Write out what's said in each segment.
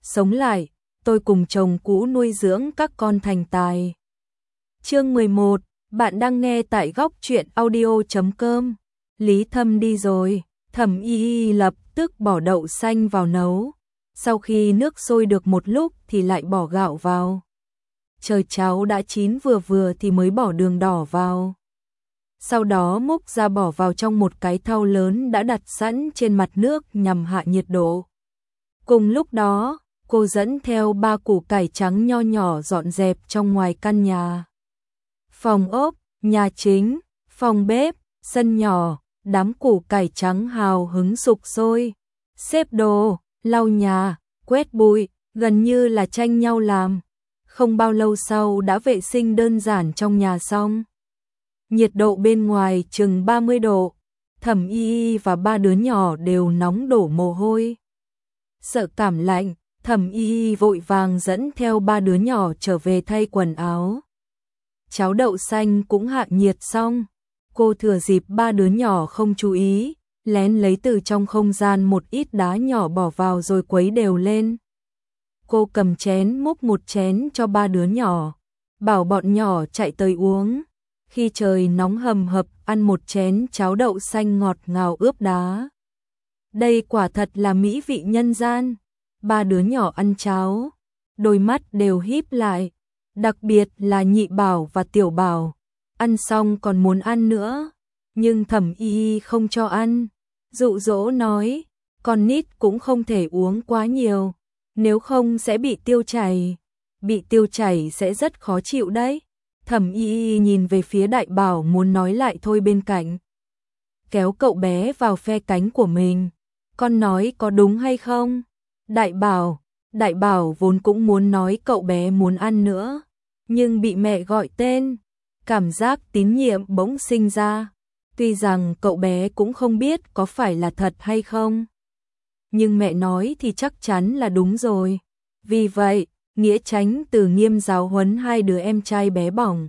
sống lại, tôi cùng chồng cũ nuôi dưỡng các con thành tài. Chương 11, bạn đang nghe tại góc truyện audio.com. Lý Thâm đi rồi, Thẩm Y lập tức bỏ đậu xanh vào nấu. Sau khi nước sôi được một lúc thì lại bỏ gạo vào. Chờ cháo đã chín vừa vừa thì mới bỏ đường đỏ vào. Sau đó múc ra bỏ vào trong một cái thau lớn đã đặt sẵn trên mặt nước nhằm hạ nhiệt độ. Cùng lúc đó, cô dẫn theo 3 củ cải trắng nho nhỏ dọn dẹp trong ngoài căn nhà. Phòng ốc, nhà chính, phòng bếp, sân nhỏ, đám củ cải trắng hào hứng sục sôi. Xếp đồ, lau nhà, quét bụi, gần như là tranh nhau làm. Không bao lâu sau đã vệ sinh đơn giản trong nhà xong. Nhiệt độ bên ngoài chừng 30 độ, Thẩm Y và 3 đứa nhỏ đều nóng đổ mồ hôi. Sợ cảm lạnh, Thẩm Y vội vàng dẫn theo 3 đứa nhỏ trở về thay quần áo. Cháo đậu xanh cũng hạ nhiệt xong, cô thừa dịp 3 đứa nhỏ không chú ý, lén lấy từ trong không gian một ít đá nhỏ bỏ vào rồi quấy đều lên. Cô cầm chén múc một chén cho 3 đứa nhỏ, bảo bọn nhỏ chạy tới uống. Khi trời nóng hầm hập, ăn một chén cháo đậu xanh ngọt ngào ướp đá. Đây quả thật là mỹ vị nhân gian. 3 đứa nhỏ ăn cháo, đôi mắt đều híp lại, đặc biệt là Nhị Bảo và Tiểu Bảo. Ăn xong còn muốn ăn nữa, nhưng Thẩm Y không cho ăn, dụ dỗ nói, con nít cũng không thể uống quá nhiều, nếu không sẽ bị tiêu chảy. Bị tiêu chảy sẽ rất khó chịu đấy. Thẩm Y nhìn về phía Đại Bảo muốn nói lại thôi bên cạnh. Kéo cậu bé vào phe cánh của mình. Con nói có đúng hay không? Đại Bảo vốn cũng muốn nói cậu bé muốn ăn nữa, nhưng bị mẹ gọi tên. Cảm giác tín nhiệm bỗng sinh ra. Tuy rằng cậu bé cũng không biết có phải là thật hay không, nhưng mẹ nói thì chắc chắn là đúng rồi. Vì vậy, Nghĩa Chánh Từ nghiêm giáo huấn 2 đứa em trai bé bỏng.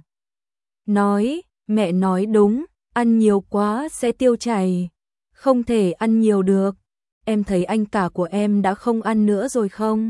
Nói, mẹ nói đúng, ăn nhiều quá sẽ tiêu chảy, không thể ăn nhiều được. Em thấy anh cả của em đã không ăn nữa rồi không?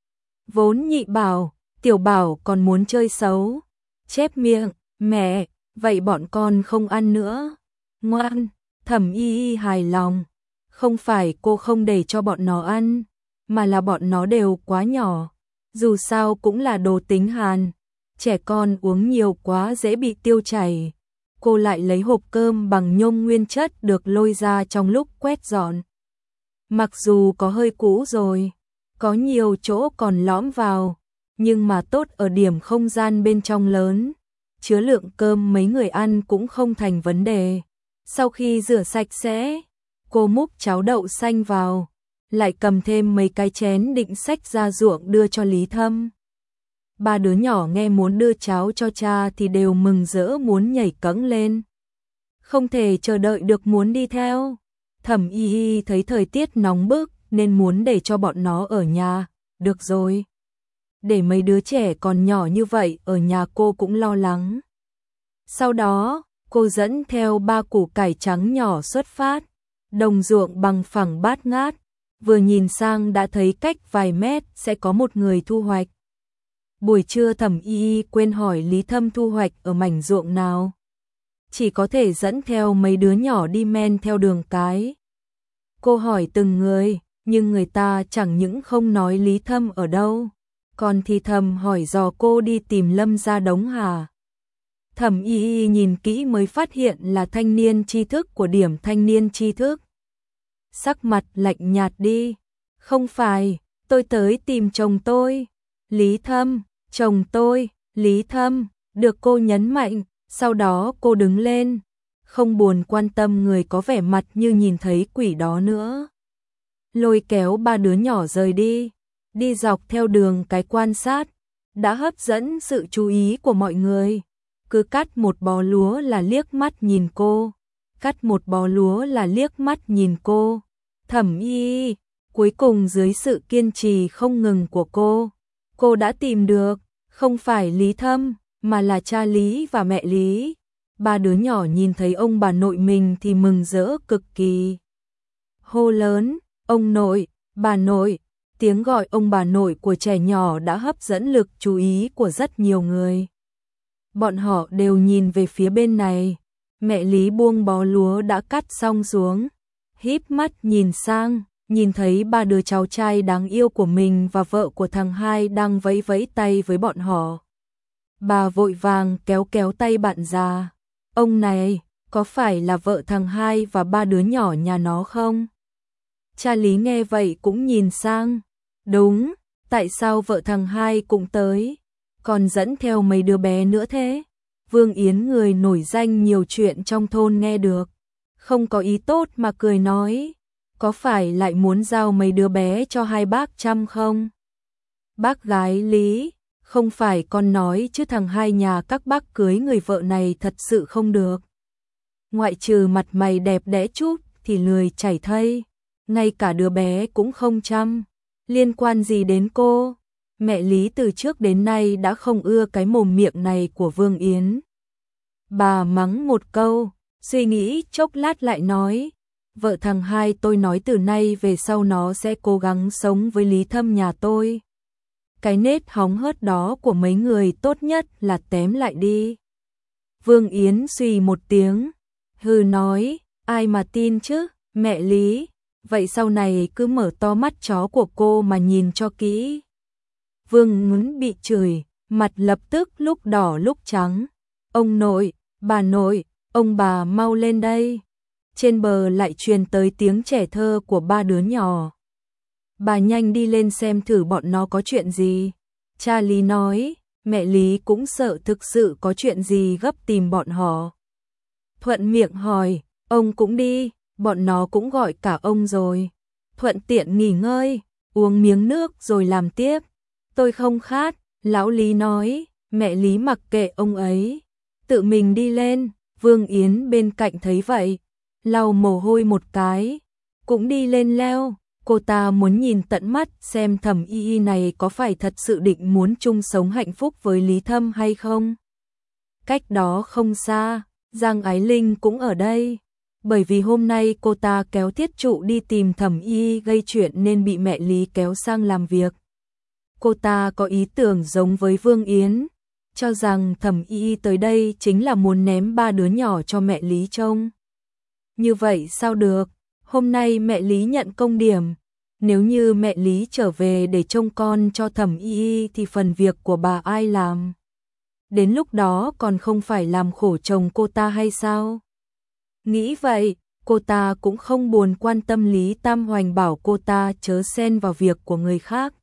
Vốn Nhị Bảo, Tiểu Bảo còn muốn chơi xấu, chép miệng, mẹ, vậy bọn con không ăn nữa. Ngoan, Thẩm Y hài lòng. Không phải cô không để cho bọn nó ăn, mà là bọn nó đều quá nhỏ. Dù sao cũng là đồ tính hàn, trẻ con uống nhiều quá dễ bị tiêu chảy. Cô lại lấy hộp cơm bằng nhôm nguyên chất được lôi ra trong lúc quét dọn. Mặc dù có hơi cũ rồi, có nhiều chỗ còn lõm vào, nhưng mà tốt ở điểm không gian bên trong lớn, chứa lượng cơm mấy người ăn cũng không thành vấn đề. Sau khi rửa sạch sẽ, cô múc cháo đậu xanh vào, lại cầm thêm mấy cái chén định xách ra ruộng đưa cho Lý Thâm. 3 đứa nhỏ nghe muốn đưa cháo cho cha thì đều mừng rỡ muốn nhảy cẫng lên. Không thể chờ đợi được muốn đi theo. Thẩm Y thấy thời tiết nóng bức nên muốn để cho bọn nó ở nhà. Được rồi. Để mấy đứa trẻ còn nhỏ như vậy ở nhà cô cũng lo lắng. Sau đó, cô dẫn theo 3 củ cải trắng nhỏ xuất phát. Đồng ruộng bằng phẳng bát ngát, vừa nhìn sang đã thấy cách vài mét sẽ có một người thu hoạch. Buổi trưa Thẩm Y quên hỏi Lý Thâm thu hoạch ở mảnh ruộng nào. Chỉ có thể dẫn theo mấy đứa nhỏ đi men theo đường cái. Cô hỏi từng người, nhưng người ta chẳng những không nói Lý Thâm ở đâu, còn thì thầm hỏi dò cô đi tìm Lâm gia Đống Hà. Thẩm Y nhìn kỹ mới phát hiện là thanh niên tri thức của điểm thanh niên tri thức. Sắc mặt lạnh nhạt đi. Không phải, tôi tới tìm chồng tôi. Lý Thâm, chồng tôi, Lý Thâm, được cô nhấn mạnh. Sau đó cô đứng lên, không buồn quan tâm người có vẻ mặt như nhìn thấy quỷ đó nữa. Lôi kéo 3 đứa nhỏ rời đi, đi dọc theo đường cái quan sát, đã hấp dẫn sự chú ý của mọi người. Cứ cắt một bó lúa là liếc mắt nhìn cô, cắt một bó lúa là liếc mắt nhìn cô. Thẩm Y, cuối cùng dưới sự kiên trì không ngừng của cô đã tìm được, không phải Lý Thâm, mà là cha Lý và mẹ Lý. 3 đứa nhỏ nhìn thấy ông bà nội mình thì mừng rỡ cực kỳ. Hô lớn, ông nội, bà nội, Tiếng gọi ông bà nội của trẻ nhỏ đã hấp dẫn lực chú ý của rất nhiều người. Bọn họ đều nhìn về phía bên này. Mẹ Lý buông bó lúa đã cắt xong xuống, híp mắt nhìn sang, nhìn thấy ba đứa cháu trai đáng yêu của mình và vợ của thằng hai đang vẫy vẫy tay với bọn họ. Bà vội vàng kéo kéo tay bạn già. Ông này, có phải là vợ thằng hai và ba đứa nhỏ nhà nó không? Cha Lý nghe vậy cũng nhìn sang. Đúng, tại sao vợ thằng hai cũng tới, còn dẫn theo mấy đứa bé nữa thế? Vương Yến, người nổi danh nhiều chuyện trong thôn, nghe được, không có ý tốt mà cười nói, có phải lại muốn giao mấy đứa bé cho hai bác chăm không? Bác gái Lý, không phải con nói chứ thằng hai nhà các bác cưới người vợ này thật sự không được. Ngoại trừ mặt mày đẹp đẽ chút thì lười chảy thây, ngay cả đứa bé cũng không chăm, liên quan gì đến cô? Mẹ Lý từ trước đến nay đã không ưa cái mồm miệng này của Vương Yến. Bà mắng một câu, suy nghĩ chốc lát lại nói, vợ thằng hai tôi nói từ nay về sau nó sẽ cố gắng sống với Lý Thâm nhà tôi. Cái nết hóng hớt đó của mấy người tốt nhất là tém lại đi. Vương Yến suy một tiếng, hừ nói, ai mà tin chứ, mẹ Lý, vậy sau này cứ mở to mắt chó của cô mà nhìn cho kỹ. Vương Ngấn bị chửi, mặt lập tức lúc đỏ lúc trắng. Ông nội, bà nội, ông bà mau lên đây. Trên bờ lại truyền tới tiếng trẻ thơ của ba đứa nhỏ. Bà nhanh đi lên xem thử bọn nó có chuyện gì. Cha Lý nói, mẹ Lý cũng sợ thực sự có chuyện gì gấp tìm bọn họ. Thuận miệng hỏi, ông cũng đi, bọn nó cũng gọi cả ông rồi. Thuận tiện nghỉ ngơi, uống miếng nước rồi làm tiếp. Tôi không khát, lão Lý nói, mẹ Lý mặc kệ ông ấy, tự mình đi lên. Vương Yến bên cạnh thấy vậy, lau mồ hôi một cái, cũng đi lên leo. Cô ta muốn nhìn tận mắt xem Thẩm Y Y này có phải thật sự định muốn chung sống hạnh phúc với Lý Thâm hay không. Cách đó không xa, Giang Ái Linh cũng ở đây. Bởi vì hôm nay cô ta kéo Thiết Trụ đi tìm Thẩm Y Y gây chuyện nên bị mẹ Lý kéo sang làm việc. Cô ta có ý tưởng giống với Vương Yến, cho rằng Thẩm Y Y tới đây chính là muốn ném ba đứa nhỏ cho mẹ Lý trông. Như vậy sao được, hôm nay mẹ Lý nhận công điểm, nếu như mẹ Lý trở về để trông con cho Thẩm Y Y thì phần việc của bà ai làm? Đến lúc đó còn không phải làm khổ chồng cô ta hay sao? Nghĩ vậy, cô ta cũng không buồn quan tâm Lý Tam Hoành bảo cô ta chớ xen vào việc của người khác.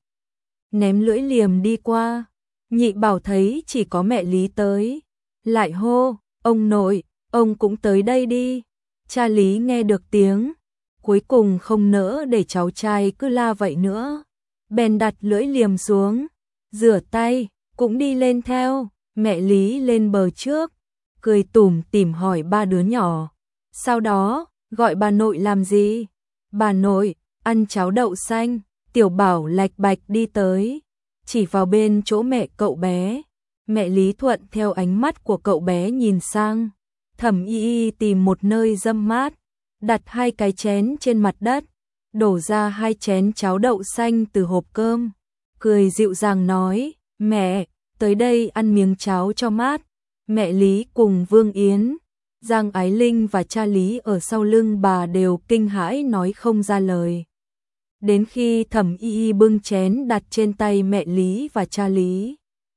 Ném lưỡi liềm đi qua, Nhị Bảo thấy chỉ có mẹ Lý tới, lại hô, ông nội, ông cũng tới đây đi. Cha Lý nghe được tiếng, cuối cùng không nỡ để cháu trai cứ la vậy nữa, bèn đặt lưỡi liềm xuống, rửa tay, cũng đi lên theo. Mẹ Lý lên bờ trước, cười tủm tỉm hỏi ba đứa nhỏ, sau đó gọi bà nội làm gì? Bà nội, ăn cháo đậu xanh. Tiểu Bảo lạch bạch đi tới, chỉ vào bên chỗ mẹ cậu bé. Mẹ Lý thuận theo ánh mắt của cậu bé nhìn sang. Thẩm Y Y tìm một nơi râm mát, đặt hai cái chén trên mặt đất, đổ ra hai chén cháo đậu xanh từ hộp cơm, cười dịu dàng nói, mẹ, tới đây ăn miếng cháo cho mát. Mẹ Lý cùng Vương Yến, Giang Ái Linh và cha Lý ở sau lưng bà đều kinh hãi nói không ra lời. Đến khi Thẩm Y Y bưng chén đặt trên tay mẹ Lý và cha Lý,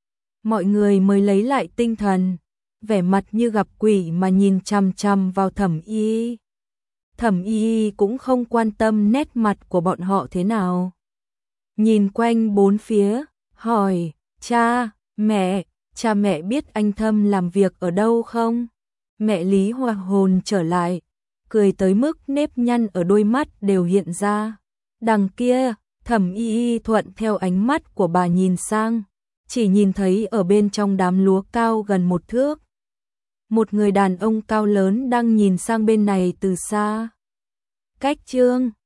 mọi người mới lấy lại tinh thần, vẻ mặt như gặp quỷ mà nhìn chằm chằm vào Thẩm Y Y. Thẩm Y Y cũng không quan tâm nét mặt của bọn họ thế nào. Nhìn quanh bốn phía, hỏi, cha mẹ biết anh Thâm làm việc ở đâu không? Mẹ Lý hòa hồn trở lại, cười tới mức nếp nhăn ở đôi mắt đều hiện ra. Đằng kia, Thẩm Y Y thuận theo ánh mắt của bà nhìn sang, chỉ nhìn thấy ở bên trong đám lúa cao gần 1 thước. Một người đàn ông cao lớn đang nhìn sang bên này từ xa. Cách chương